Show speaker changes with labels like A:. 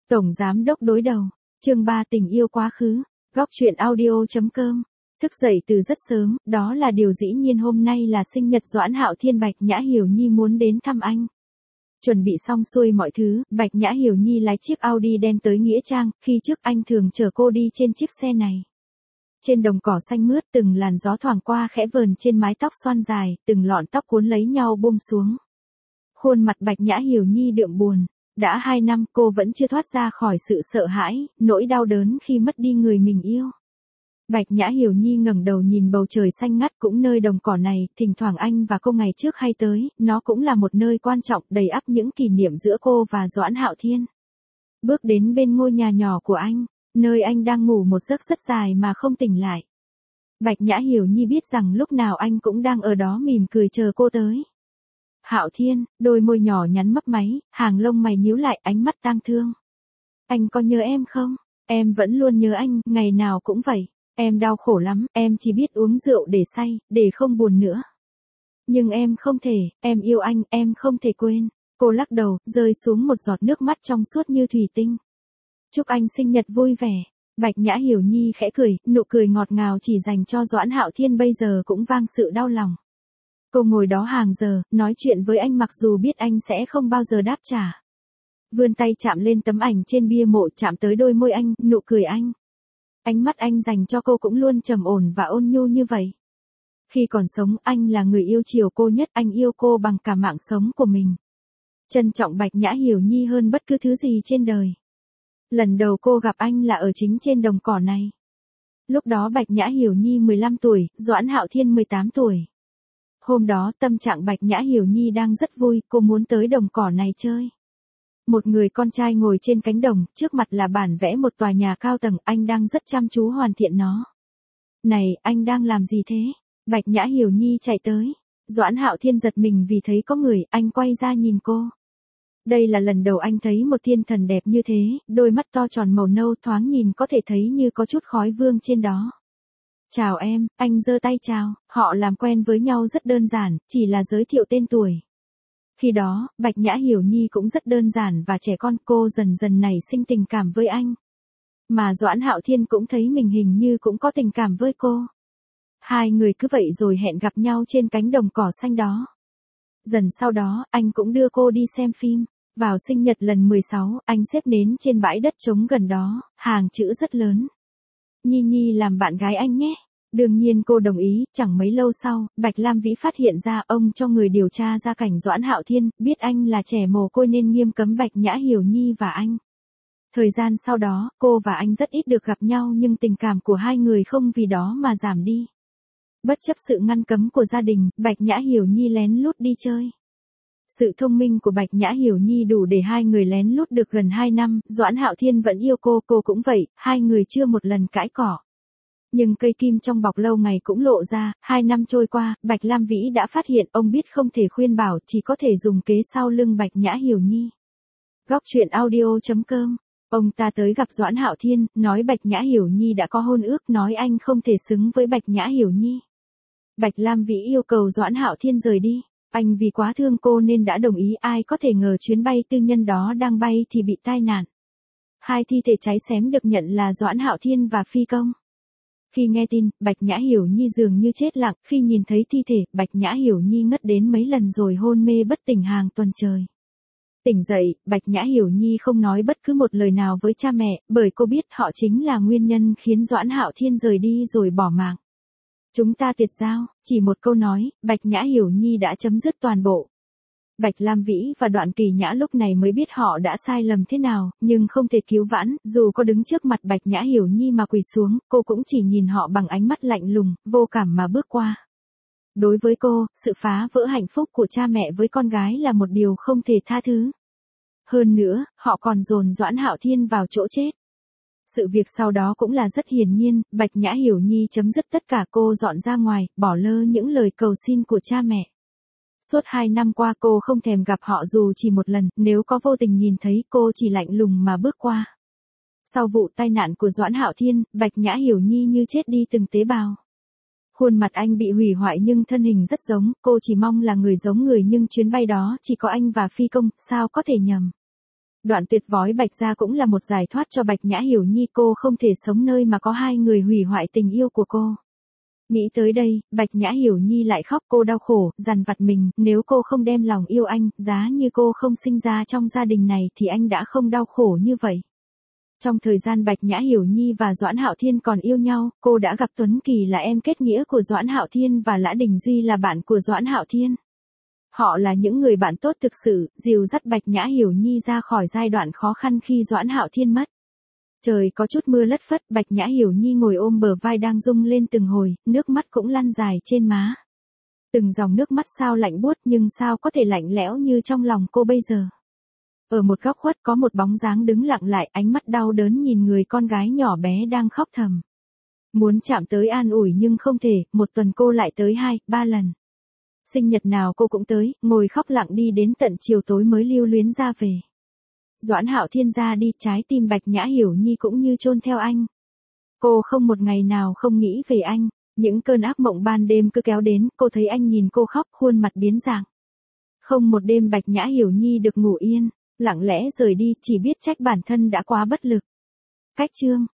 A: Tổng Giám đốc đối đầu. Chương 3 tình yêu quá khứ. Góc truyện audio.com. Thức dậy từ rất sớm, đó là điều dĩ nhiên hôm nay là sinh nhật Doãn Hạo Thiên. Bạch Nhã Hiểu Nhi muốn đến thăm anh. Chuẩn bị xong xuôi mọi thứ, Bạch Nhã Hiểu Nhi lái chiếc Audi đen tới Nghĩa Trang, khi trước anh thường chở cô đi trên chiếc xe này. Trên đồng cỏ xanh mướt, từng làn gió thoảng qua khẽ vờn trên mái tóc xoăn dài, từng lọn tóc cuốn lấy nhau buông xuống. Khuôn mặt Bạch Nhã Hiểu Nhi đượm buồn. Đã 2 năm cô vẫn chưa thoát ra khỏi sự sợ hãi, nỗi đau đớn khi mất đi người mình yêu. Bạch Nhã Hiểu Nhi ngẩng đầu nhìn bầu trời xanh ngắt, cũng nơi đồng cỏ này, thỉnh thoảng anh và cô ngày trước hay tới, nó cũng là một nơi quan trọng đầy ắp những kỷ niệm giữa cô và Doãn Hạo Thiên. Bước đến bên ngôi nhà nhỏ của anh, nơi anh đang ngủ một giấc rất dài mà không tỉnh lại. Bạch Nhã Hiểu Nhi biết rằng lúc nào anh cũng đang ở đó mỉm cười chờ cô tới. Hạo Thiên, đôi môi nhỏ nhắn mấp máy, hàng lông mày nhíu lại, ánh mắt tang thương. Anh có nhớ em không? Em vẫn luôn nhớ anh, ngày nào cũng vậy. Em đau khổ lắm, em chỉ biết uống rượu để say, để không buồn nữa. Nhưng em không thể, em yêu anh, em không thể quên. Cô lắc đầu, rơi xuống một giọt nước mắt trong suốt như thủy tinh. Chúc anh sinh nhật vui vẻ. Bạch Nhã Hiểu Nhi khẽ cười, nụ cười ngọt ngào chỉ dành cho Doãn Hạo Thiên bây giờ cũng vang sự đau lòng. Cô ngồi đó hàng giờ, nói chuyện với anh mặc dù biết anh sẽ không bao giờ đáp trả. Vươn tay chạm lên tấm ảnh trên bia mộ, chạm tới đôi môi anh, nụ cười anh. Ánh mắt anh dành cho cô cũng luôn trầm ổn và ôn nhu như vậy. Khi còn sống, anh là người yêu chiều cô nhất, anh yêu cô bằng cả mạng sống của mình. Trân trọng Bạch Nhã Hiểu Nhi hơn bất cứ thứ gì trên đời. Lần đầu cô gặp anh là ở chính trên đồng cỏ này. Lúc đó Bạch Nhã Hiểu Nhi 15 tuổi, Doãn Hạo Thiên 18 tuổi. Hôm đó tâm trạng Bạch Nhã Hiểu Nhi đang rất vui, cô muốn tới đồng cỏ này chơi. Một người con trai ngồi trên cánh đồng, trước mặt là bản vẽ một tòa nhà cao tầng, anh đang rất chăm chú hoàn thiện nó. Này, anh đang làm gì thế? Bạch Nhã Hiểu Nhi chạy tới. Doãn Hạo Thiên giật mình vì thấy có người, anh quay ra nhìn cô. Đây là lần đầu anh thấy một thiên thần đẹp như thế, đôi mắt to tròn màu nâu thoáng nhìn có thể thấy như có chút khói vương trên đó. Chào em, anh giơ tay chào, họ làm quen với nhau rất đơn giản, chỉ là giới thiệu tên tuổi. Khi đó, Bạch Nhã Hiểu Nhi cũng rất đơn giản và trẻ con, cô dần dần nảy sinh tình cảm với anh. Mà Doãn Hạo Thiên cũng thấy mình hình như cũng có tình cảm với cô. Hai người cứ vậy rồi hẹn gặp nhau trên cánh đồng cỏ xanh đó. Dần sau đó, anh cũng đưa cô đi xem phim. Vào sinh nhật lần 16, anh xếp nến trên bãi đất trống gần đó, hàng chữ rất lớn. Nhi Nhi làm bạn gái anh nhé. Đương nhiên cô đồng ý, chẳng mấy lâu sau, Bạch Lam Vĩ phát hiện ra ông cho người điều tra gia cảnh Doãn Hạo Thiên, biết anh là trẻ mồ côi nên nghiêm cấm Bạch Nhã Hiểu Nhi và anh. Thời gian sau đó, cô và anh rất ít được gặp nhau nhưng tình cảm của hai người không vì đó mà giảm đi. Bất chấp sự ngăn cấm của gia đình, Bạch Nhã Hiểu Nhi lén lút đi chơi. Sự thông minh của Bạch Nhã Hiểu Nhi đủ để hai người lén lút được gần 2 năm, Doãn Hạo Thiên vẫn yêu cô cũng vậy, hai người chưa một lần cãi cỏ. Nhưng cây kim trong bọc lâu ngày cũng lộ ra, 2 năm trôi qua, Bạch Lam Vĩ đã phát hiện ông biết không thể khuyên bảo, chỉ có thể dùng kế sau lưng Bạch Nhã Hiểu Nhi. Góc truyện audio.com. Ông ta tới gặp Doãn Hạo Thiên, nói Bạch Nhã Hiểu Nhi đã có hôn ước, nói anh không thể xứng với Bạch Nhã Hiểu Nhi. Bạch Lam Vĩ yêu cầu Doãn Hạo Thiên rời đi. Anh vì quá thương cô nên đã đồng ý, ai có thể ngờ chuyến bay tư nhân đó đang bay thì bị tai nạn. 2 thi thể cháy xém được nhận là Doãn Hạo Thiên và phi công. Khi nghe tin, Bạch Nhã Hiểu Nhi dường như chết lặng, khi nhìn thấy thi thể, Bạch Nhã Hiểu Nhi ngất đến mấy lần rồi hôn mê bất tỉnh hàng tuần trời. Tỉnh dậy, Bạch Nhã Hiểu Nhi không nói bất cứ một lời nào với cha mẹ, bởi cô biết họ chính là nguyên nhân khiến Doãn Hạo Thiên rời đi rồi bỏ mạng. Chúng ta tuyệt giao, chỉ một câu nói, Bạch Nhã Hiểu Nhi đã chấm dứt toàn bộ. Bạch Lam Vĩ và Đoạn Kỳ Nhã lúc này mới biết họ đã sai lầm thế nào, nhưng không thể cứu vãn, dù có đứng trước mặt Bạch Nhã Hiểu Nhi mà quỳ xuống, cô cũng chỉ nhìn họ bằng ánh mắt lạnh lùng, vô cảm mà bước qua. Đối với cô, sự phá vỡ hạnh phúc của cha mẹ với con gái là một điều không thể tha thứ. Hơn nữa, họ còn dồn Doãn Hạo Thiên vào chỗ chết. Sự việc sau đó cũng là rất hiển nhiên, Bạch Nhã Hiểu Nhi chấm dứt tất cả, cô dọn ra ngoài, bỏ lơ những lời cầu xin của cha mẹ. Suốt 2 năm qua cô không thèm gặp họ dù chỉ một lần, nếu có vô tình nhìn thấy cô chỉ lạnh lùng mà bước qua. Sau vụ tai nạn của Doãn Hạo Thiên, Bạch Nhã Hiểu Nhi như chết đi từng tế bào. Khuôn mặt anh bị hủy hoại nhưng thân hình rất giống, cô chỉ mong là người giống người nhưng chuyến bay đó chỉ có anh và phi công, sao có thể nhầm. Đoạn tuyệt vói Bạch gia cũng là một giải thoát cho Bạch Nhã Hiểu Nhi, cô không thể sống nơi mà có hai người hủy hoại tình yêu của cô. Nghĩ tới đây, Bạch Nhã Hiểu Nhi lại khóc, cô đau khổ, dằn vặt mình, nếu cô không đem lòng yêu anh, giá như cô không sinh ra trong gia đình này thì anh đã không đau khổ như vậy. Trong thời gian Bạch Nhã Hiểu Nhi và Doãn Hạo Thiên còn yêu nhau, cô đã gặp Tuấn Kỳ là em kết nghĩa của Doãn Hạo Thiên và Lã Đình Duy là bạn của Doãn Hạo Thiên. Họ là những người bạn tốt thực sự, dìu dắt Bạch Nhã Hiểu Nhi ra khỏi giai đoạn khó khăn khi Doãn Hạo Thiên mất. Trời có chút mưa lất phất, Bạch Nhã Hiểu Nhi ngồi ôm bờ vai đang rung lên từng hồi, nước mắt cũng lăn dài trên má. Từng dòng nước mắt sao lạnh buốt nhưng sao có thể lạnh lẽo như trong lòng cô bây giờ. Ở một góc khuất có một bóng dáng đứng lặng lại, ánh mắt đau đớn nhìn người con gái nhỏ bé đang khóc thầm. Muốn chạm tới an ủi nhưng không thể, một tuần cô lại tới 2-3 lần. Sinh nhật nào cô cũng tới, ngồi khóc lặng đi đến tận chiều tối mới lưu luyến ra về. Doãn Hạo Thiên ra đi, trái tim Bạch Nhã Hiểu Nhi cũng như chôn theo anh. Cô không một ngày nào không nghĩ về anh, những cơn ác mộng ban đêm cứ kéo đến, cô thấy anh nhìn cô khóc, khuôn mặt biến dạng. Không một đêm Bạch Nhã Hiểu Nhi được ngủ yên, lặng lẽ rời đi, chỉ biết trách bản thân đã quá bất lực. Cách chương